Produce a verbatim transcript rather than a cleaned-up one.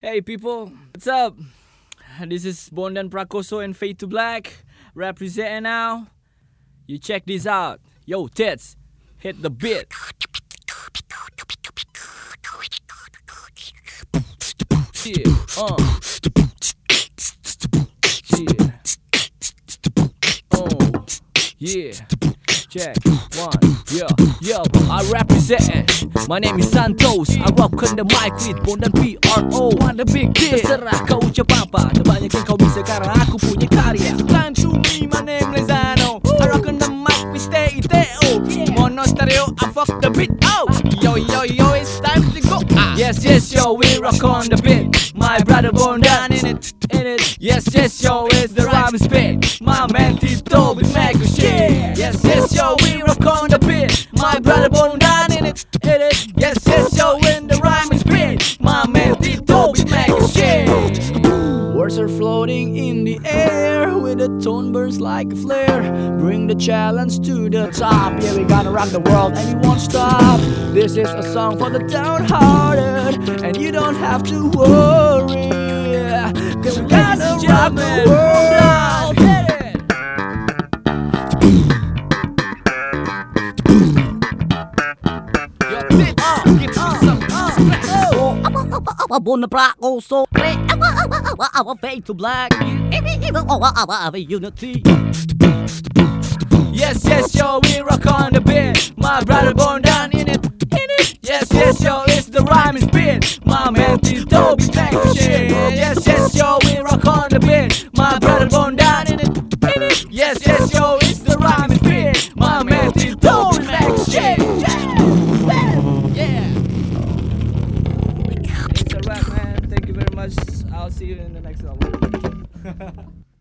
Hey people, what's up? This is Bondan Prakoso and Fade to Black representing now. You check this out. Yo, tits, hit the beat. Yeah, uh. Yeah. Oh, yeah. Check one, yo, yo, I represent. My name is Santos. I rock on the mic with Bondan P R O. I'm the big kid. Terserah kau ucap apa, terbanyak yang kau bisa karena aku punya karya. It's time to me, my name Lezano. I rock on the mic with T I T O. Mono stereo, I fuck the beat out. Yo, yo, yo, it's time to go. Ah. Yes, yes, yo, we rock on the beat. My brother Bondan in it, in it. Yes, yes, yo, it's the rhyme spit. My man Tito with mega shit. Yes, yes, yo, we rock on the beat. My brother Bondan in it, in it. Yes, yes, yo, when the rhyme is spit. My man Tito with mega shit. Words are floating in the air with a tone burns like a flare. Bring the challenge to the top. Yeah, we gonna rock the world and we won't stop. This is a song for the downhearted, and you don't have to worry. Cause we gonna rock the world. Hit it. Your tits, uh, give me some, uh, oh. Bondan Prakoso, our Fade to Black, our unity. Yes, yes, yo, we rock on the beat. My brother Bondan in it, in it. Yes, yes, yo, it's the rhyme is beat. My man Tito be back to shit. Yes, yes, yo, we rock on the beat. My brother Bondan in it, in it. Yes, yes, yo, it's the rhyme is beat. My man Tito be back to shit. Yeah. It's a wrap, man. Thank you very much. I'll see you in the next album.